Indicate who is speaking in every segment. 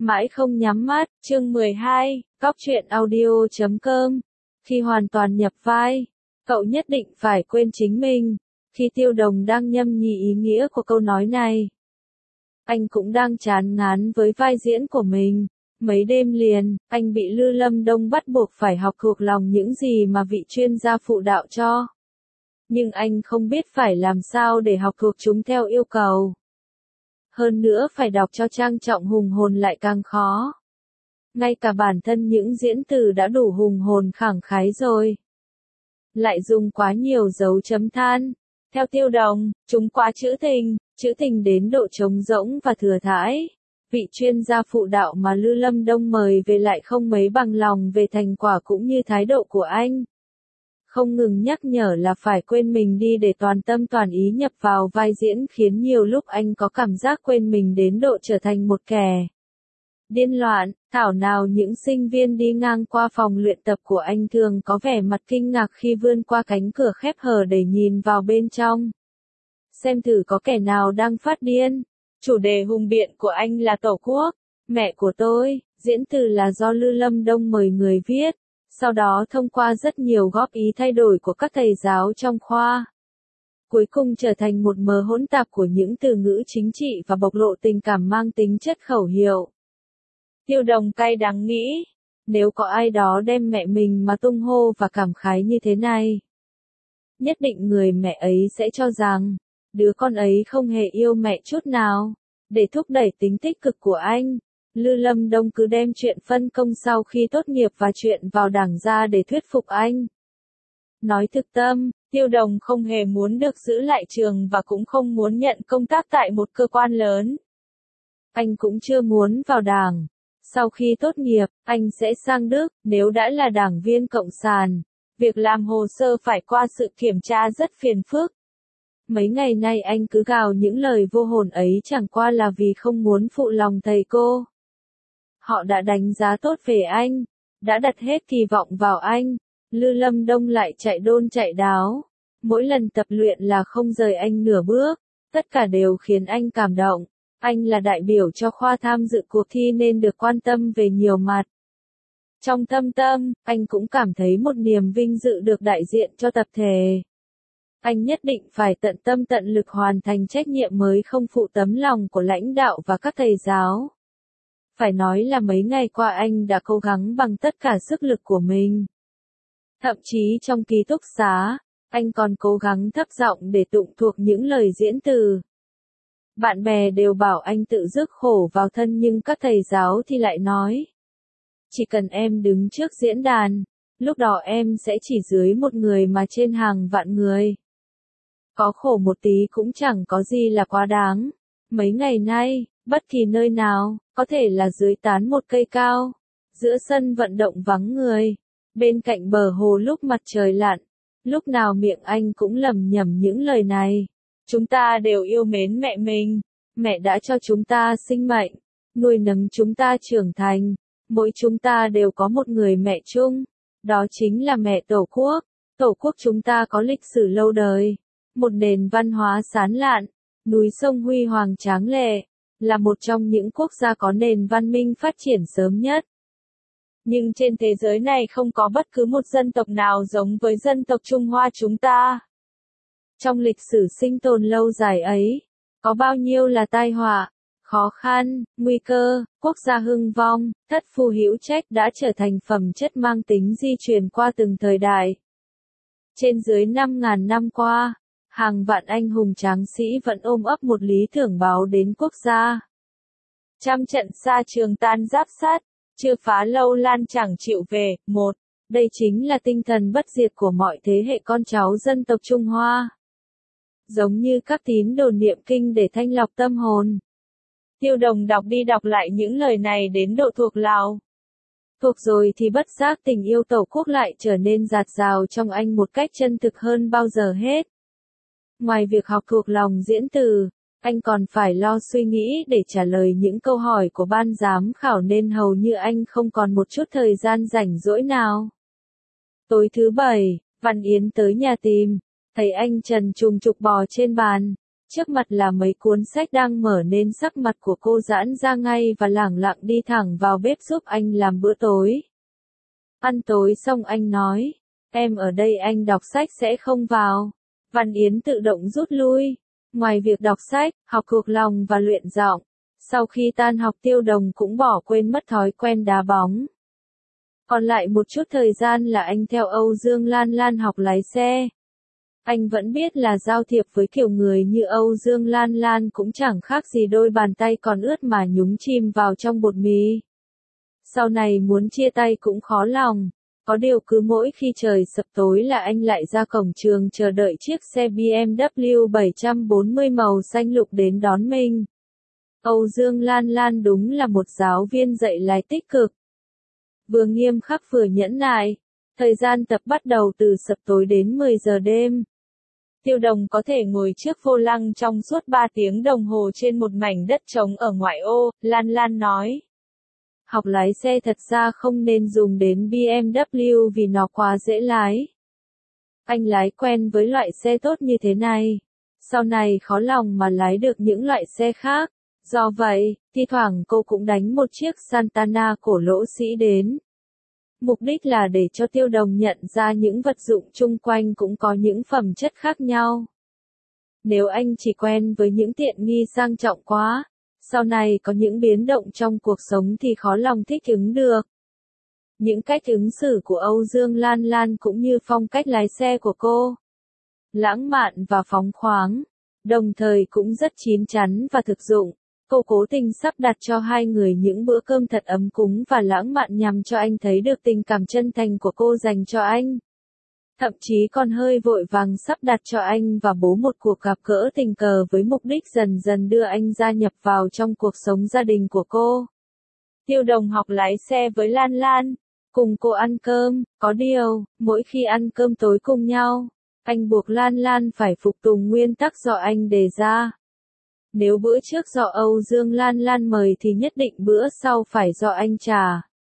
Speaker 1: Mãi không nhắm mắt, chương 12, Góc truyện audio.com. Khi hoàn toàn nhập vai, cậu nhất định phải quên chính mình. Khi Tiêu Đồng đang nhâm nhi ý nghĩa của câu nói này, anh cũng đang chán ngán với vai diễn của mình. Mấy đêm liền, anh bị Lư Lâm Đông bắt buộc phải học thuộc lòng những gì mà vị chuyên gia phụ đạo cho. Nhưng anh không biết phải làm sao để học thuộc chúng theo yêu cầu. Hơn nữa phải đọc cho trang trọng hùng hồn lại càng khó. Ngay cả bản thân những diễn từ đã đủ hùng hồn khẳng khái rồi, lại dùng quá nhiều dấu chấm than. Theo Tiêu Đồng, chúng quá trữ tình đến độ trống rỗng và thừa thãi. Vị chuyên gia phụ đạo mà Lư Lâm Đông mời về lại không mấy bằng lòng về thành quả cũng như thái độ của anh. Không ngừng nhắc nhở là phải quên mình đi để toàn tâm toàn ý nhập vào vai diễn, khiến nhiều lúc anh có cảm giác quên mình đến độ trở thành một kẻ điên loạn. Thảo nào những sinh viên đi ngang qua phòng luyện tập của anh thường có vẻ mặt kinh ngạc khi vươn qua cánh cửa khép hờ để nhìn vào bên trong. Xem thử có kẻ nào đang phát điên. Chủ đề hùng biện của anh là Tổ quốc, mẹ của tôi. Diễn từ là do Lư Lâm Đông mời người viết, sau đó thông qua rất nhiều góp ý thay đổi của các thầy giáo trong khoa, cuối cùng trở thành một mớ hỗn tạp của những từ ngữ chính trị và bộc lộ tình cảm mang tính chất khẩu hiệu. Tiêu Đồng cay đắng nghĩ, nếu có ai đó đem mẹ mình mà tung hô và cảm khái như thế này, nhất định người mẹ ấy sẽ cho rằng đứa con ấy không hề yêu mẹ chút nào. Để thúc đẩy tính tích cực của anh, Lư Lâm Đông cứ đem chuyện phân công sau khi tốt nghiệp và chuyện vào Đảng ra để thuyết phục anh. Nói thực tâm, Tiêu Đồng không hề muốn được giữ lại trường và cũng không muốn nhận công tác tại một cơ quan lớn. Anh cũng chưa muốn vào Đảng. Sau khi tốt nghiệp, anh sẽ sang Đức. Nếu đã là đảng viên Cộng sản, việc làm hồ sơ phải qua sự kiểm tra rất phiền phức. Mấy ngày nay anh cứ gào những lời vô hồn ấy chẳng qua là vì không muốn phụ lòng thầy cô. Họ đã đánh giá tốt về anh, đã đặt hết kỳ vọng vào anh. Lư Lâm Đông lại chạy đôn chạy đáo. Mỗi lần tập luyện là không rời anh nửa bước. Tất cả đều khiến anh cảm động. Anh là đại biểu cho khoa tham dự cuộc thi nên được quan tâm về nhiều mặt. Trong thâm tâm, anh cũng cảm thấy một niềm vinh dự được đại diện cho tập thể. Anh nhất định phải tận tâm tận lực hoàn thành trách nhiệm mới không phụ tấm lòng của lãnh đạo và các thầy giáo. Phải nói là mấy ngày qua anh đã cố gắng bằng tất cả sức lực của mình. Thậm chí trong ký túc xá, anh còn cố gắng thấp giọng để tụng thuộc những lời diễn từ. Bạn bè đều bảo anh tự rước khổ vào thân nhưng các thầy giáo thì lại nói, chỉ cần em đứng trước diễn đàn, lúc đó em sẽ chỉ dưới một người mà trên hàng vạn người. Có khổ một tí cũng chẳng có gì là quá đáng. Mấy ngày nay, bất kỳ nơi nào, có thể là dưới tán một cây cao, giữa sân vận động vắng người, bên cạnh bờ hồ lúc mặt trời lặn, lúc nào miệng anh cũng lẩm nhẩm những lời này. Chúng ta đều yêu mến mẹ mình. Mẹ đã cho chúng ta sinh mệnh, nuôi nấng chúng ta trưởng thành. Mỗi chúng ta đều có một người mẹ chung. Đó chính là mẹ Tổ quốc. Tổ quốc chúng ta có lịch sử lâu đời, một nền văn hóa sáng lạn, núi sông huy hoàng tráng lệ, là một trong những quốc gia có nền văn minh phát triển sớm nhất. Nhưng trên thế giới này không có bất cứ một dân tộc nào giống với dân tộc Trung Hoa chúng ta. Trong lịch sử sinh tồn lâu dài ấy, có bao nhiêu là tai họa, khó khăn, nguy cơ, quốc gia hưng vong, thất phu hữu trách đã trở thành phẩm chất mang tính di truyền qua từng thời đại. Trên dưới 5.000 năm qua, hàng vạn anh hùng tráng sĩ vẫn ôm ấp một lý tưởng báo đến quốc gia. Trăm trận xa trường tan giáp sắt, chưa phá lâu lan chẳng chịu về. Một, đây chính là tinh thần bất diệt của mọi thế hệ con cháu dân tộc Trung Hoa. Giống như các tín đồ niệm kinh để thanh lọc tâm hồn. Tiêu Đồng đọc đi đọc lại những lời này đến độ thuộc lòng. Thuộc rồi thì bất giác tình yêu Tổ quốc lại trở nên dạt dào trong anh một cách chân thực hơn bao giờ hết. Ngoài việc học thuộc lòng diễn từ, anh còn phải lo suy nghĩ để trả lời những câu hỏi của ban giám khảo nên hầu như anh không còn một chút thời gian rảnh rỗi nào. Tối thứ Bảy, Văn Yến tới nhà tìm, thấy anh trần truồng trục bò trên bàn, Trước mặt là mấy cuốn sách đang mở nên sắc mặt của cô giãn ra ngay và lẳng lặng đi thẳng vào bếp giúp anh làm bữa tối. Ăn tối xong anh nói, em ở đây anh đọc sách sẽ không vào. Văn Yến tự động rút lui. Ngoài việc đọc sách, học thuộc lòng và luyện giọng, sau khi tan học Tiêu Đồng cũng bỏ quên mất thói quen đá bóng. Còn lại một chút thời gian là anh theo Âu Dương Lan Lan học lái xe. Anh vẫn biết là giao thiệp với kiểu người như Âu Dương Lan Lan cũng chẳng khác gì đôi bàn tay còn ướt mà nhúng chìm vào trong bột mì. Sau này muốn chia tay cũng khó lòng. Có điều cứ mỗi khi trời sập tối là anh lại ra cổng trường chờ đợi chiếc xe BMW 740 màu xanh lục đến đón mình. Âu Dương Lan Lan đúng là một giáo viên dạy lái tích cực. Vừa nghiêm khắc vừa nhẫn nại. Thời gian tập bắt đầu từ sập tối đến 10 giờ đêm. Tiêu Đồng có thể ngồi trước vô lăng trong suốt 3 tiếng đồng hồ trên một mảnh đất trống ở ngoại ô, Lan Lan nói. Học lái xe thật ra không nên dùng đến BMW vì nó quá dễ lái. Anh lái quen với loại xe tốt như thế này. Sau này khó lòng mà lái được những loại xe khác. Do vậy, thi thoảng cô cũng đánh một chiếc Santana cổ lỗ sĩ đến. Mục đích là để cho Tiêu Đồng nhận ra những vật dụng chung quanh cũng có những phẩm chất khác nhau. Nếu anh chỉ quen với những tiện nghi sang trọng quá, sau này có những biến động trong cuộc sống thì khó lòng thích ứng được. Những cách ứng xử của Âu Dương Lan Lan cũng như phong cách lái xe của cô. Lãng mạn và phóng khoáng, đồng thời cũng rất chín chắn và thực dụng. Cô cố tình sắp đặt cho hai người những bữa cơm thật ấm cúng và lãng mạn nhằm cho anh thấy được tình cảm chân thành của cô dành cho anh. Thậm chí còn hơi vội vàng sắp đặt cho anh và bố một cuộc gặp gỡ tình cờ với mục đích dần dần đưa anh gia nhập vào trong cuộc sống gia đình của cô. Tiêu Đồng học lái xe với Lan Lan, cùng cô ăn cơm, có điều, mỗi khi ăn cơm tối cùng nhau, anh buộc Lan Lan phải phục tùng nguyên tắc do anh đề ra. Nếu bữa trước do Âu Dương Lan Lan mời thì nhất định bữa sau phải do anh trả.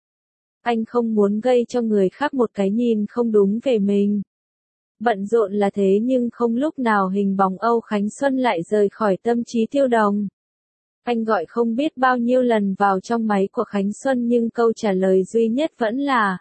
Speaker 1: Anh không muốn gây cho người khác một cái nhìn không đúng về mình. Bận rộn là thế nhưng không lúc nào hình bóng Âu Khánh Xuân lại rời khỏi tâm trí Tiêu Đồng. Anh gọi không biết bao nhiêu lần vào trong máy của Khánh Xuân nhưng câu trả lời duy nhất vẫn là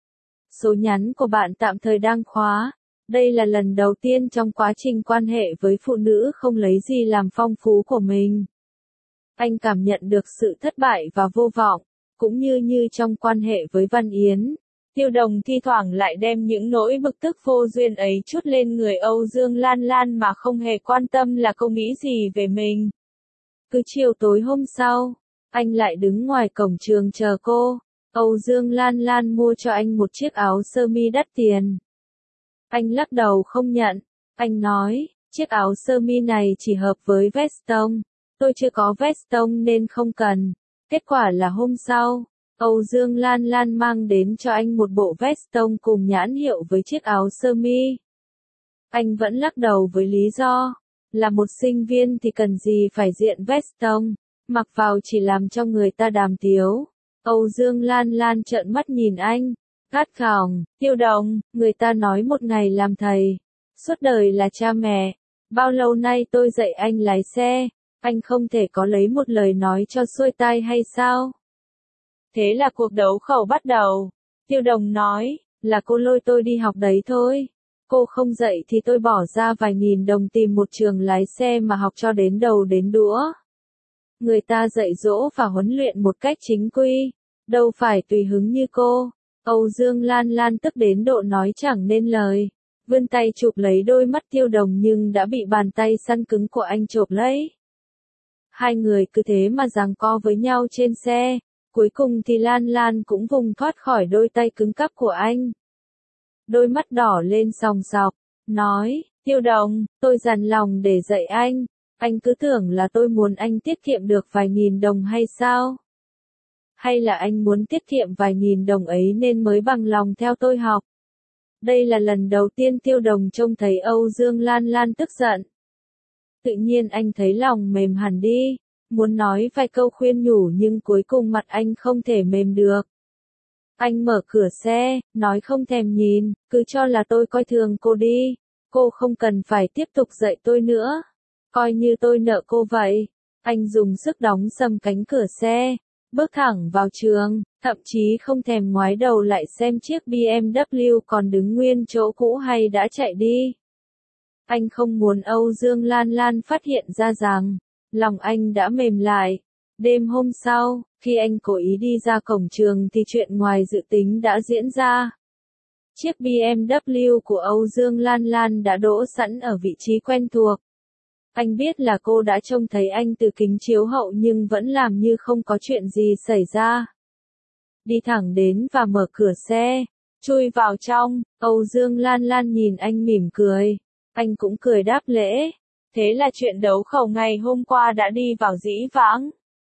Speaker 1: số nhắn của bạn tạm thời đang khóa. Đây là lần đầu tiên trong quá trình quan hệ với phụ nữ không lấy gì làm phong phú của mình. Anh cảm nhận được sự thất bại và vô vọng, cũng như trong quan hệ với Văn Yến. Tiêu Đồng thi thoảng lại đem những nỗi bực tức vô duyên ấy trút lên người Âu Dương Lan Lan mà không hề quan tâm là cô nghĩ gì về mình. Cứ chiều tối hôm sau, anh lại đứng ngoài cổng trường chờ cô. Âu Dương Lan Lan mua cho anh một chiếc áo sơ mi đắt tiền. Anh lắc đầu không nhận. Anh nói, chiếc áo sơ mi này chỉ hợp với veston. Tôi chưa có veston nên không cần. Kết quả là hôm sau, Âu Dương Lan Lan mang đến cho anh một bộ veston cùng nhãn hiệu với chiếc áo sơ mi. Anh vẫn lắc đầu với lý do, là một sinh viên thì cần gì phải diện veston, mặc vào chỉ làm cho người ta đàm tiếu. Âu Dương Lan Lan trợn mắt nhìn anh, gắt gỏng, Tiêu Đồng, người ta nói một ngày làm thầy, suốt đời là cha mẹ. Bao lâu nay tôi dạy anh lái xe, anh không thể có lấy một lời nói cho xuôi tai hay sao? Thế là cuộc đấu khẩu bắt đầu. Tiêu Đồng nói, là cô lôi tôi đi học đấy thôi. Cô không dạy thì tôi bỏ ra vài nghìn đồng tìm một trường lái xe mà học cho đến đầu đến đũa. Người ta dạy dỗ và huấn luyện một cách chính quy, đâu phải tùy hứng như cô. Âu Dương Lan Lan tức đến độ nói chẳng nên lời. Vươn tay chụp lấy đôi mắt Tiêu Đồng nhưng đã bị bàn tay săn cứng của anh chộp lấy. Hai người cứ thế mà giằng co với nhau trên xe. Cuối cùng thì Lan Lan cũng vùng thoát khỏi đôi tay cứng cáp của anh. Đôi mắt đỏ lên sòng sọc, nói, Tiêu Đồng, tôi dằn lòng để dạy anh cứ tưởng là tôi muốn anh tiết kiệm được vài nghìn đồng hay sao? Hay là anh muốn tiết kiệm vài nghìn đồng ấy nên mới bằng lòng theo tôi học? Đây là lần đầu tiên Tiêu Đồng trông thấy Âu Dương Lan Lan tức giận. Tự nhiên anh thấy lòng mềm hẳn đi, muốn nói vài câu khuyên nhủ nhưng cuối cùng mặt anh không thể mềm được. Anh mở cửa xe, nói không thèm nhìn, cứ cho là tôi coi thường cô đi, cô không cần phải tiếp tục dạy tôi nữa. Coi như tôi nợ cô vậy. Anh dùng sức đóng sầm cánh cửa xe, bước thẳng vào trường, thậm chí không thèm ngoái đầu lại xem chiếc BMW còn đứng nguyên chỗ cũ hay đã chạy đi. Anh không muốn Âu Dương Lan Lan phát hiện ra rằng, lòng anh đã mềm lại. Đêm hôm sau, khi anh cố ý đi ra cổng trường thì chuyện ngoài dự tính đã diễn ra. Chiếc BMW của Âu Dương Lan Lan đã đỗ sẵn ở vị trí quen thuộc. Anh biết là cô đã trông thấy anh từ kính chiếu hậu nhưng vẫn làm như không có chuyện gì xảy ra. Đi thẳng đến và mở cửa xe, chui vào trong, Âu Dương Lan Lan nhìn anh mỉm cười. Anh cũng cười đáp lễ. Thế là chuyện đấu khẩu ngày hôm qua đã đi vào dĩ vãng.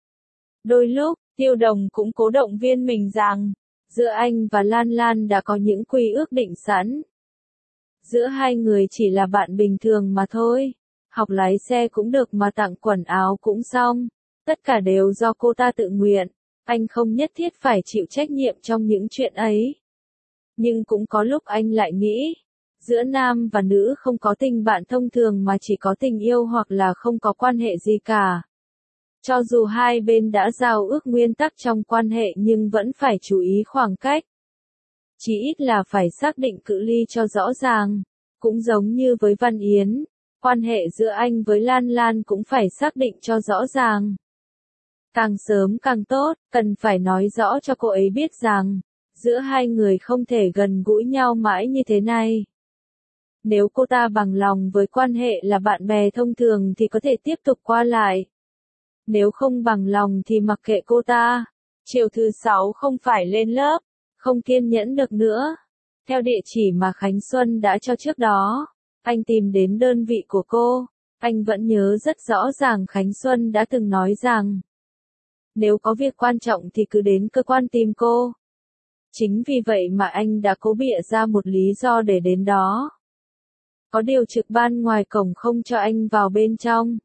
Speaker 1: Đôi lúc, Tiêu Đồng cũng cố động viên mình rằng, giữa anh và Lan Lan đã có những quy ước định sẵn. Giữa hai người chỉ là bạn bình thường mà thôi. Học lái xe cũng được mà tặng quần áo cũng xong. Tất cả đều do cô ta tự nguyện. Anh không nhất thiết phải chịu trách nhiệm trong những chuyện ấy. Nhưng cũng có lúc anh lại nghĩ, giữa nam và nữ không có tình bạn thông thường mà chỉ có tình yêu hoặc là không có quan hệ gì cả. Cho dù hai bên đã giao ước nguyên tắc trong quan hệ nhưng vẫn phải chú ý khoảng cách. Chỉ ít là phải xác định cự ly cho rõ ràng. Cũng giống như với Văn Yến, quan hệ giữa anh với Lan Lan cũng phải xác định cho rõ ràng. Càng sớm càng tốt, cần phải nói rõ cho cô ấy biết rằng, giữa hai người không thể gần gũi nhau mãi như thế này. Nếu cô ta bằng lòng với quan hệ là bạn bè thông thường thì có thể tiếp tục qua lại. Nếu không bằng lòng thì mặc kệ cô ta. Chiều thứ 6 không phải lên lớp, không kiên nhẫn được nữa. Theo địa chỉ mà Khánh Xuân đã cho trước đó, anh tìm đến đơn vị của cô. Anh vẫn nhớ rất rõ ràng Khánh Xuân đã từng nói rằng, nếu có việc quan trọng thì cứ đến cơ quan tìm cô. Chính vì vậy mà anh đã cố bịa ra một lý do để đến đó. Có điều trực ban ngoài cổng không cho anh vào bên trong.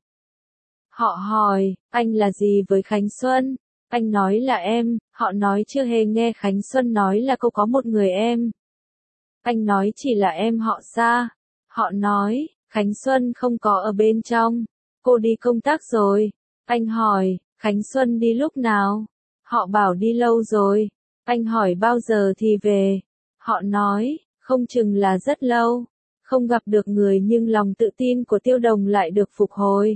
Speaker 1: Họ hỏi, anh là gì với Khánh Xuân? Anh nói là em, họ nói chưa hề nghe Khánh Xuân nói là cô có một người em. Anh nói chỉ là em họ xa. Họ nói, Khánh Xuân không có ở bên trong. Cô đi công tác rồi. Anh hỏi, Khánh Xuân đi lúc nào? Họ bảo đi lâu rồi. Anh hỏi bao giờ thì về? Họ nói, không chừng là rất lâu. Không gặp được người nhưng lòng tự tin của Tiêu Đồng lại được phục hồi.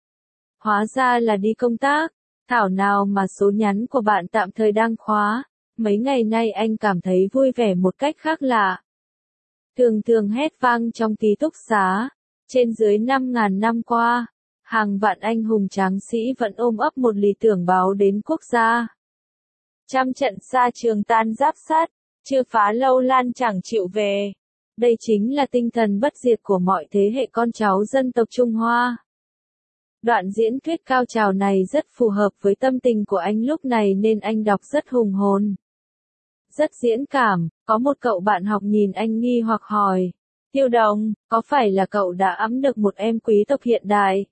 Speaker 1: Hóa ra là đi công tác. Thảo nào mà số nhắn của bạn tạm thời đang khóa. Mấy ngày nay anh cảm thấy vui vẻ một cách khác lạ. Thường thường hét vang trong ký túc xá. Trên dưới 5.000 năm qua, hàng vạn anh hùng tráng sĩ vẫn ôm ấp một lý tưởng báo đến quốc gia. Trăm trận xa trường tan giáp sắt, chưa phá lâu Lan chẳng chịu về. Đây chính là tinh thần bất diệt của mọi thế hệ con cháu dân tộc Trung Hoa. Đoạn diễn thuyết cao trào này rất phù hợp với tâm tình của anh lúc này nên anh đọc rất hùng hồn. Rất diễn cảm, có một cậu bạn học nhìn anh nghi hoặc hỏi. Tiêu Đồng, có phải là cậu đã ẵm được một em quý tộc hiện đại?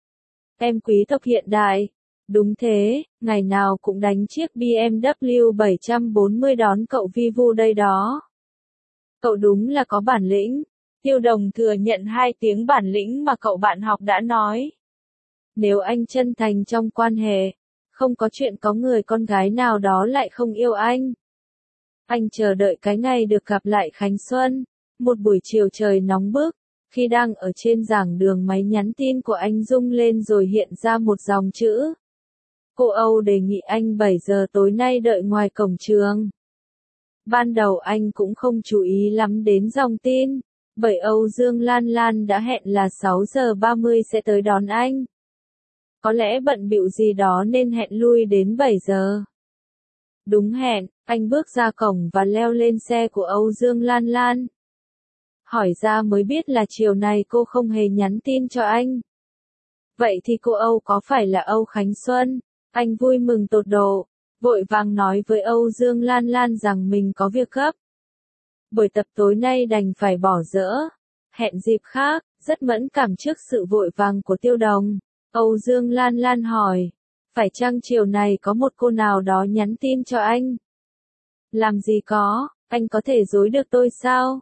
Speaker 1: Em quý tộc hiện đại? Đúng thế, ngày nào cũng đánh chiếc BMW 740 đón cậu vi vu đây đó. Cậu đúng là có bản lĩnh. Tiêu Đồng thừa nhận 2 tiếng bản lĩnh mà cậu bạn học đã nói. Nếu anh chân thành trong quan hệ, không có chuyện có người con gái nào đó lại không yêu anh. Anh chờ đợi cái ngày được gặp lại Khánh Xuân. Một buổi chiều trời nóng bức, khi đang ở trên giảng đường máy nhắn tin của anh rung lên rồi hiện ra một dòng chữ. Cô Âu đề nghị anh 7 giờ tối nay đợi ngoài cổng trường. Ban đầu anh cũng không chú ý lắm đến dòng tin, bởi Âu Dương Lan Lan đã hẹn là 6 giờ 30 sẽ tới đón anh. Có lẽ bận bịu gì đó nên hẹn lui đến 7 giờ. Đúng hẹn, anh bước ra cổng và leo lên xe của Âu Dương Lan Lan. Hỏi ra mới biết là chiều này cô không hề nhắn tin cho anh. Vậy thì cô Âu có phải là Âu Khánh Xuân? Anh vui mừng tột độ, vội vàng nói với Âu Dương Lan Lan rằng mình có việc gấp. Buổi tập tối nay đành phải bỏ dỡ. Hẹn dịp khác, rất mẫn cảm trước sự vội vàng của Tiêu Đồng. Âu Dương Lan Lan hỏi, phải chăng chiều này có một cô nào đó nhắn tin cho anh? Làm gì có, anh có thể dối được tôi sao?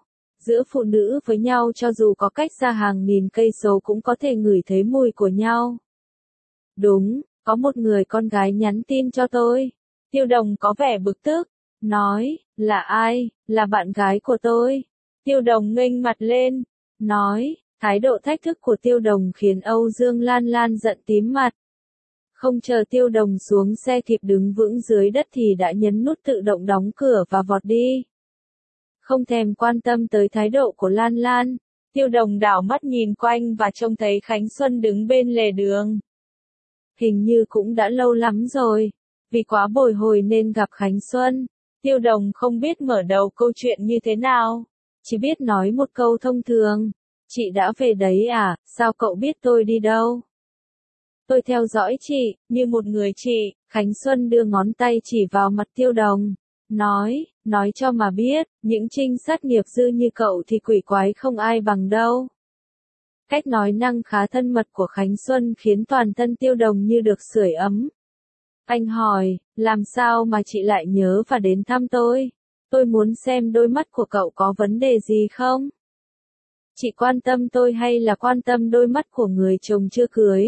Speaker 1: Giữa phụ nữ với nhau cho dù có cách xa hàng nghìn cây số cũng có thể ngửi thấy mùi của nhau. Đúng, có một người con gái nhắn tin cho tôi. Tiêu Đồng có vẻ bực tức, nói, là ai, là bạn gái của tôi. Tiêu Đồng nghênh mặt lên, nói, thái độ thách thức của Tiêu Đồng khiến Âu Dương Lan Lan giận tím mặt. Không chờ Tiêu Đồng xuống xe kịp đứng vững dưới đất thì đã nhấn nút tự động đóng cửa và vọt đi. Không thèm quan tâm tới thái độ của Lan Lan, Tiêu Đồng đảo mắt nhìn quanh và trông thấy Khánh Xuân đứng bên lề đường. Hình như cũng đã lâu lắm rồi, vì quá bồi hồi nên gặp Khánh Xuân, Tiêu Đồng không biết mở đầu câu chuyện như thế nào, chỉ biết nói một câu thông thường, chị đã về đấy à, sao cậu biết tôi đi đâu? Tôi theo dõi chị, như một người chị. Khánh Xuân đưa ngón tay chỉ vào mặt Tiêu Đồng, nói cho mà biết, những trinh sát nghiệp dư như cậu thì quỷ quái không ai bằng đâu. Cách nói năng khá thân mật của Khánh Xuân khiến toàn thân Tiêu Đồng như được sưởi ấm. Anh hỏi, làm sao mà chị lại nhớ và đến thăm tôi? Tôi muốn xem đôi mắt của cậu có vấn đề gì không? Chị quan tâm tôi hay là quan tâm đôi mắt của người chồng chưa cưới?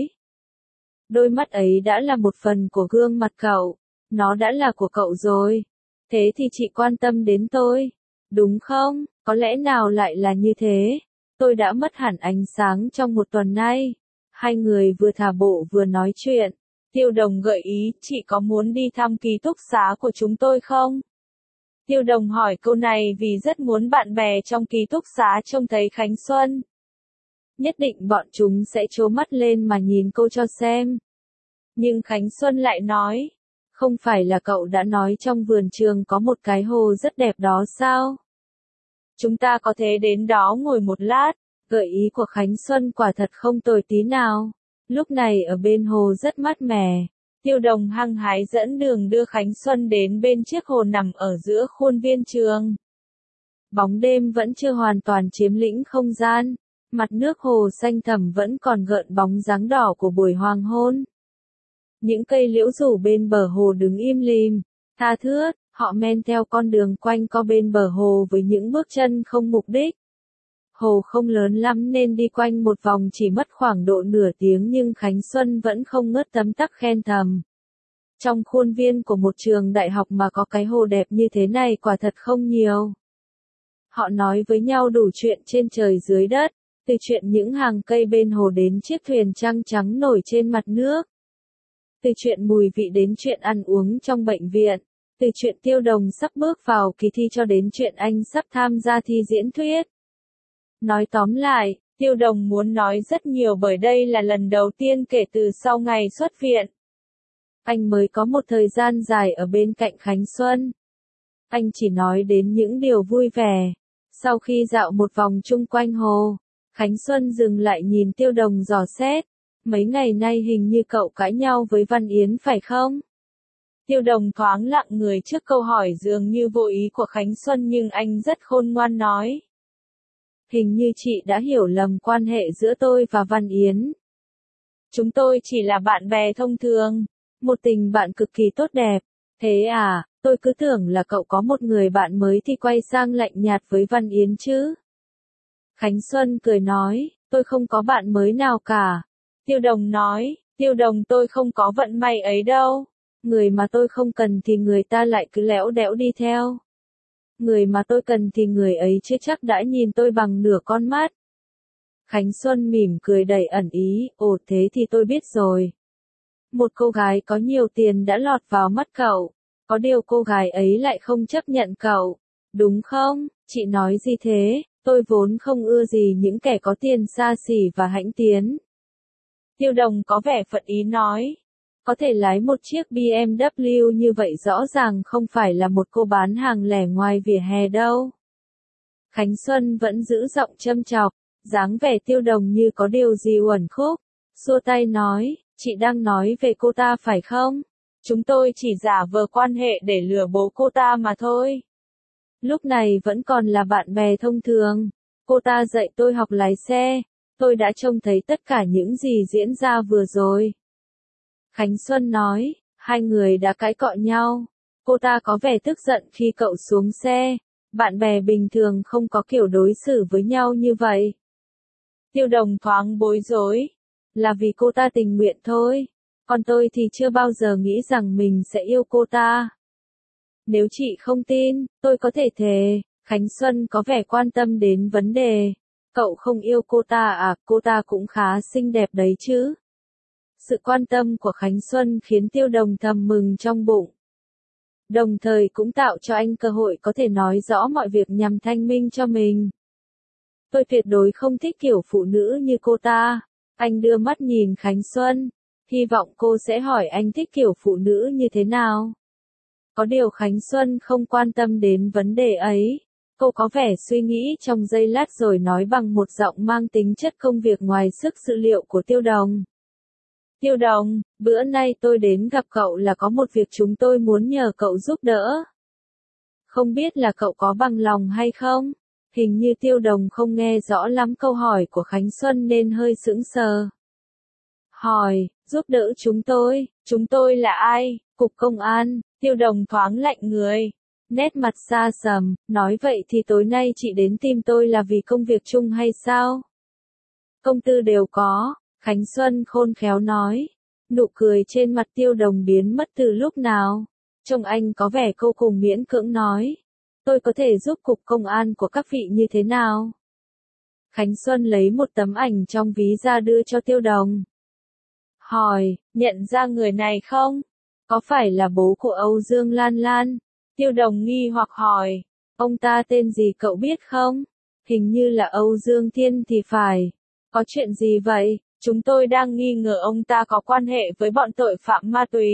Speaker 1: Đôi mắt ấy đã là một phần của gương mặt cậu, nó đã là của cậu rồi. Thế thì chị quan tâm đến tôi, đúng không? Có lẽ nào lại là như thế? Tôi đã mất hẳn ánh sáng trong một tuần nay. Hai người vừa thả bộ vừa nói chuyện. Tiêu Đồng gợi ý, chị có muốn đi thăm ký túc xá của chúng tôi không? Tiêu Đồng hỏi câu này vì rất muốn bạn bè trong ký túc xá trông thấy Khánh Xuân. Nhất định bọn chúng sẽ trố mắt lên mà nhìn cô cho xem. Nhưng Khánh Xuân lại nói, không phải là cậu đã nói trong vườn trường có một cái hồ rất đẹp đó sao? Chúng ta có thể đến đó ngồi một lát. Gợi ý của Khánh Xuân quả thật không tồi tí nào. Lúc này ở bên hồ rất mát mẻ. Tiêu Đồng hăng hái dẫn đường đưa Khánh Xuân đến bên chiếc hồ nằm ở giữa khuôn viên trường. Bóng đêm vẫn chưa hoàn toàn chiếm lĩnh không gian. Mặt nước hồ xanh thẳm vẫn còn gợn bóng dáng đỏ của buổi hoàng hôn. Những cây liễu rủ bên bờ hồ đứng im lìm, tha thướt, họ men theo con đường quanh co bên bờ hồ với những bước chân không mục đích. Hồ không lớn lắm nên đi quanh một vòng chỉ mất khoảng độ nửa tiếng nhưng Khánh Xuân vẫn không ngớt tấm tắc khen thầm. Trong khuôn viên của một trường đại học mà có cái hồ đẹp như thế này quả thật không nhiều. Họ nói với nhau đủ chuyện trên trời dưới đất, từ chuyện những hàng cây bên hồ đến chiếc thuyền trăng trắng nổi trên mặt nước. Từ chuyện mùi vị đến chuyện ăn uống trong bệnh viện, từ chuyện Tiêu Đồng sắp bước vào kỳ thi cho đến chuyện anh sắp tham gia thi diễn thuyết. Nói tóm lại, Tiêu Đồng muốn nói rất nhiều bởi đây là lần đầu tiên kể từ sau ngày xuất viện. Anh mới có một thời gian dài ở bên cạnh Khánh Xuân. Anh chỉ nói đến những điều vui vẻ. Sau khi dạo một vòng chung quanh hồ, Khánh Xuân dừng lại nhìn Tiêu Đồng dò xét. Mấy ngày nay hình như cậu cãi nhau với Văn Yến phải không? Tiêu Đồng thoáng lặng người trước câu hỏi dường như vô ý của Khánh Xuân nhưng anh rất khôn ngoan nói. Hình như chị đã hiểu lầm quan hệ giữa tôi và Văn Yến. Chúng tôi chỉ là bạn bè thông thường, một tình bạn cực kỳ tốt đẹp. Thế à, tôi cứ tưởng là cậu có một người bạn mới thì quay sang lạnh nhạt với Văn Yến chứ. Khánh Xuân cười nói, tôi không có bạn mới nào cả. Tiêu Đồng nói, Tiêu Đồng tôi không có vận may ấy đâu. Người mà tôi không cần thì người ta lại cứ lẽo đẽo đi theo. Người mà tôi cần thì người ấy chưa chắc đã nhìn tôi bằng nửa con mắt. Khánh Xuân mỉm cười đầy ẩn ý, ồ thế thì tôi biết rồi. Một cô gái có nhiều tiền đã lọt vào mắt cậu, có điều cô gái ấy lại không chấp nhận cậu, đúng không? Chị nói gì thế, tôi vốn không ưa gì những kẻ có tiền xa xỉ và hãnh tiến. Tiêu Đồng có vẻ phật ý nói. Có thể lái một chiếc BMW như vậy rõ ràng không phải là một cô bán hàng lẻ ngoài vỉa hè đâu. Khánh Xuân vẫn giữ giọng châm chọc, dáng vẻ Tiêu Đồng như có điều gì uẩn khúc, xua tay nói, chị đang nói về cô ta phải không? Chúng tôi chỉ giả vờ quan hệ để lừa bố cô ta mà thôi. Lúc này vẫn còn là bạn bè thông thường, cô ta dạy tôi học lái xe, tôi đã trông thấy tất cả những gì diễn ra vừa rồi. Khánh Xuân nói, hai người đã cãi cọ nhau. Cô ta có vẻ tức giận khi cậu xuống xe, Bạn bè bình thường không có kiểu đối xử với nhau như vậy. Tiêu Đồng thoáng bối rối. Là vì cô ta tình nguyện thôi. Còn tôi thì chưa bao giờ nghĩ rằng mình sẽ yêu cô ta. Nếu chị không tin, tôi có thể thề. Khánh Xuân có vẻ quan tâm đến vấn đề. Cậu không yêu cô ta à, cô ta cũng khá xinh đẹp đấy chứ. Sự quan tâm của Khánh Xuân khiến Tiêu Đồng thầm mừng trong bụng. Đồng thời cũng tạo cho anh cơ hội có thể nói rõ mọi việc nhằm thanh minh cho mình. Tôi tuyệt đối không thích kiểu phụ nữ như cô ta. Anh đưa mắt nhìn Khánh Xuân. Hy vọng cô sẽ hỏi anh thích kiểu phụ nữ như thế nào. Có điều Khánh Xuân không quan tâm đến vấn đề ấy. Cô có vẻ suy nghĩ trong giây lát rồi nói bằng một giọng mang tính chất công việc ngoài sức dự liệu của Tiêu Đồng. Tiêu Đồng, bữa nay tôi đến gặp cậu là có một việc chúng tôi muốn nhờ cậu giúp đỡ. Không biết là cậu có bằng lòng hay không? Hình như Tiêu Đồng không nghe rõ lắm câu hỏi của Khánh Xuân nên hơi sững sờ. Hỏi, giúp đỡ chúng tôi là ai? Cục công an. Tiêu Đồng thoáng lạnh người. Nét mặt xa sầm, nói vậy thì tối nay chị đến tìm tôi là vì công việc chung hay sao? Công tư đều có, Khánh Xuân khôn khéo nói. Nụ cười trên mặt Tiêu Đồng biến mất từ lúc nào? Trông anh có vẻ vô cùng miễn cưỡng nói. Tôi có thể giúp cục công an của các vị như thế nào? Khánh Xuân lấy một tấm ảnh trong ví ra đưa cho Tiêu Đồng. Hỏi, nhận ra người này không? Có phải là bố của Âu Dương Lan Lan? Tiêu Đồng nghi hoặc hỏi, ông ta tên gì cậu biết không? Hình như là Âu Dương Thiên thì phải. Có chuyện gì vậy? Chúng tôi đang nghi ngờ ông ta có quan hệ với bọn tội phạm ma túy.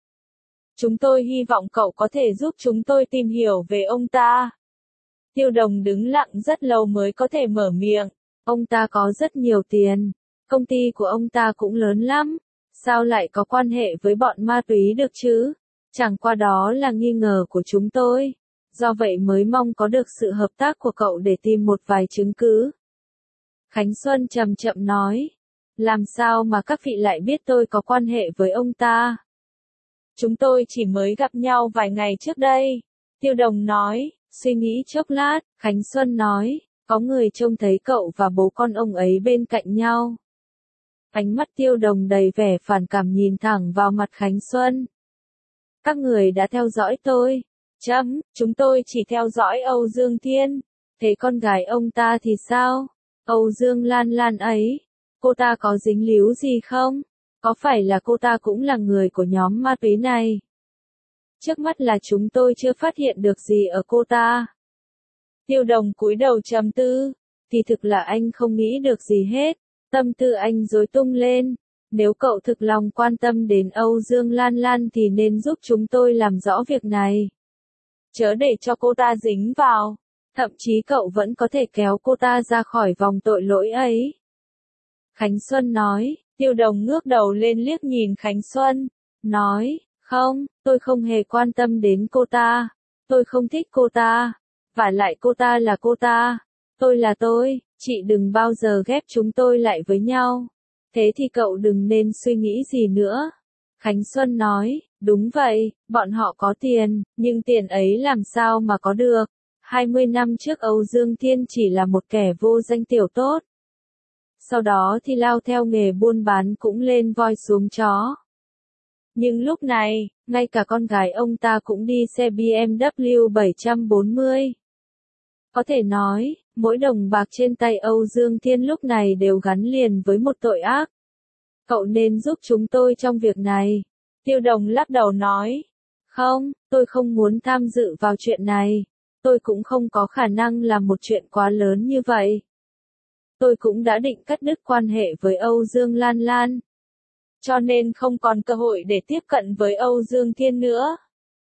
Speaker 1: Chúng tôi hy vọng cậu có thể giúp chúng tôi tìm hiểu về ông ta. Tiêu Đồng đứng lặng rất lâu mới có thể mở miệng. Ông ta có rất nhiều tiền. Công ty của ông ta cũng lớn lắm. Sao lại có quan hệ với bọn ma túy được chứ? Chẳng qua đó là nghi ngờ của chúng tôi. Do vậy mới mong có được sự hợp tác của cậu để tìm một vài chứng cứ. Khánh Xuân chậm chậm nói. Làm sao mà các vị lại biết tôi có quan hệ với ông ta? Chúng tôi chỉ mới gặp nhau vài ngày trước đây. Tiêu Đồng nói, suy nghĩ chốc lát, Khánh Xuân nói, có người trông thấy cậu và bố con ông ấy bên cạnh nhau. Ánh mắt Tiêu Đồng đầy vẻ phản cảm nhìn thẳng vào mặt Khánh Xuân. Các người đã theo dõi tôi. Chúng tôi chỉ theo dõi Âu Dương Thiên. Thế con gái ông ta thì sao? Âu Dương Lan Lan ấy. Cô ta có dính líu gì không? Có phải là cô ta cũng là người của nhóm ma túy này? Trước mắt là chúng tôi chưa phát hiện được gì ở cô ta. Tiêu Đồng cúi đầu trầm tư. Thì thực là anh không nghĩ được gì hết. Tâm tư anh rối tung lên. Nếu cậu thực lòng quan tâm đến Âu Dương Lan Lan thì nên giúp chúng tôi làm rõ việc này. Chớ để cho cô ta dính vào. Thậm chí cậu vẫn có thể kéo cô ta ra khỏi vòng tội lỗi ấy. Khánh Xuân nói. Tiêu Đồng ngước đầu lên liếc nhìn Khánh Xuân. Nói, không, tôi không hề quan tâm đến cô ta. Tôi không thích cô ta. Vả lại cô ta là cô ta. Tôi là tôi, chị đừng bao giờ ghép chúng tôi lại với nhau. Thế thì cậu đừng nên suy nghĩ gì nữa. Khánh Xuân nói, đúng vậy, bọn họ có tiền, nhưng tiền ấy làm sao mà có được. 20 năm trước Âu Dương Thiên chỉ là một kẻ vô danh tiểu tốt. Sau đó thì lao theo nghề buôn bán cũng lên voi xuống chó. Nhưng lúc này, ngay cả con gái ông ta cũng đi xe BMW 740. Có thể nói, mỗi đồng bạc trên tay Âu Dương Thiên lúc này đều gắn liền với một tội ác. Cậu nên giúp chúng tôi trong việc này. Tiêu Đồng lắc đầu nói. Không, tôi không muốn tham dự vào chuyện này. Tôi cũng không có khả năng làm một chuyện quá lớn như vậy. Tôi cũng đã định cắt đứt quan hệ với Âu Dương Lan Lan. Cho nên không còn cơ hội để tiếp cận với Âu Dương Thiên nữa.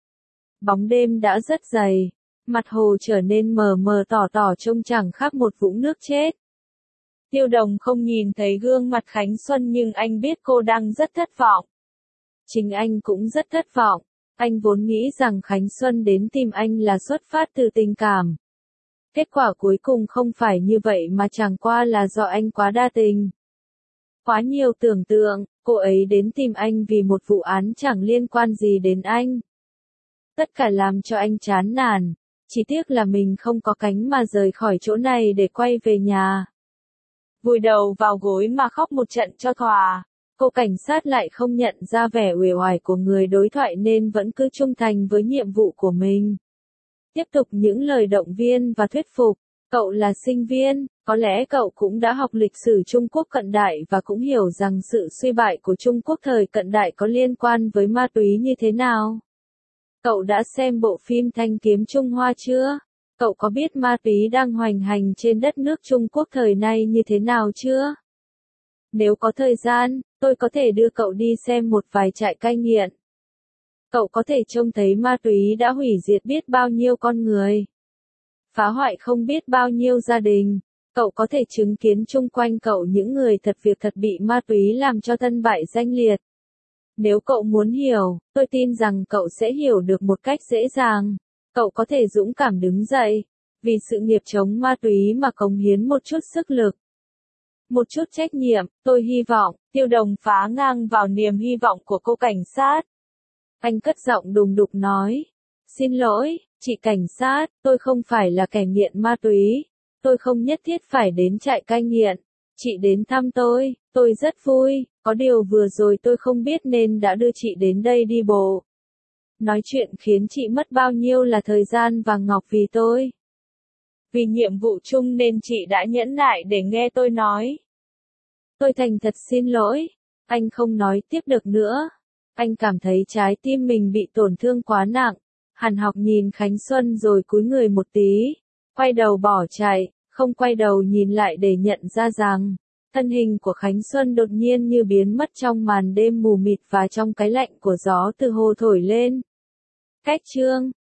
Speaker 1: Bóng đêm đã rất dày. Mặt hồ trở nên mờ mờ tỏ tỏ trông chẳng khác một vũng nước chết. Tiêu Đồng không nhìn thấy gương mặt Khánh Xuân nhưng anh biết cô đang rất thất vọng. Chính anh cũng rất thất vọng. Anh vốn nghĩ rằng Khánh Xuân đến tìm anh là xuất phát từ tình cảm. Kết quả cuối cùng không phải như vậy mà chẳng qua là do anh quá đa tình. Quá nhiều tưởng tượng, cô ấy đến tìm anh vì một vụ án chẳng liên quan gì đến anh. Tất cả làm cho anh chán nản. Chỉ tiếc là mình không có cánh mà rời khỏi chỗ này để quay về nhà. Vùi đầu vào gối mà khóc một trận cho thỏa. Cô cảnh sát lại không nhận ra vẻ uể oải của người đối thoại nên vẫn cứ trung thành với nhiệm vụ của mình. Tiếp tục những lời động viên và thuyết phục. Cậu là sinh viên, có lẽ cậu cũng đã học lịch sử Trung Quốc cận đại và cũng hiểu rằng sự suy bại của Trung Quốc thời cận đại có liên quan với ma túy như thế nào. Cậu đã xem bộ phim Thanh kiếm Trung Hoa chưa? Cậu có biết ma túy đang hoành hành trên đất nước Trung Quốc thời nay như thế nào chưa? Nếu có thời gian, tôi có thể đưa cậu đi xem một vài trại cai nghiện. Cậu có thể trông thấy ma túy đã hủy diệt biết bao nhiêu con người, phá hoại không biết bao nhiêu gia đình. Cậu có thể chứng kiến chung quanh cậu những người thật việc thật bị ma túy làm cho thân bại danh liệt. Nếu cậu muốn hiểu, tôi tin rằng cậu sẽ hiểu được một cách dễ dàng. Cậu có thể dũng cảm đứng dậy, vì sự nghiệp chống ma túy mà cống hiến một chút sức lực, một chút trách nhiệm. Tôi hy vọng, Tiêu Đồng phá ngang vào niềm hy vọng của cô cảnh sát. Anh cất giọng đùng đục nói, xin lỗi, chị cảnh sát, tôi không phải là kẻ nghiện ma túy. Tôi không nhất thiết phải đến trại cai nghiện. Chị đến thăm tôi rất vui, có điều vừa rồi tôi không biết nên đã đưa chị đến đây đi bộ. Nói chuyện khiến chị mất bao nhiêu là thời gian vàng ngọc vì tôi. Vì nhiệm vụ chung nên chị đã nhẫn nại để nghe tôi nói. Tôi thành thật xin lỗi. Anh không nói tiếp được nữa. Anh cảm thấy trái tim mình bị tổn thương quá nặng. Hàn Học nhìn Khánh Xuân rồi cúi người một tí, quay đầu bỏ chạy, không quay đầu nhìn lại để nhận ra rằng, thân hình của Khánh Xuân đột nhiên như biến mất trong màn đêm mù mịt và trong cái lạnh của gió từ hồ thổi lên. Cách chương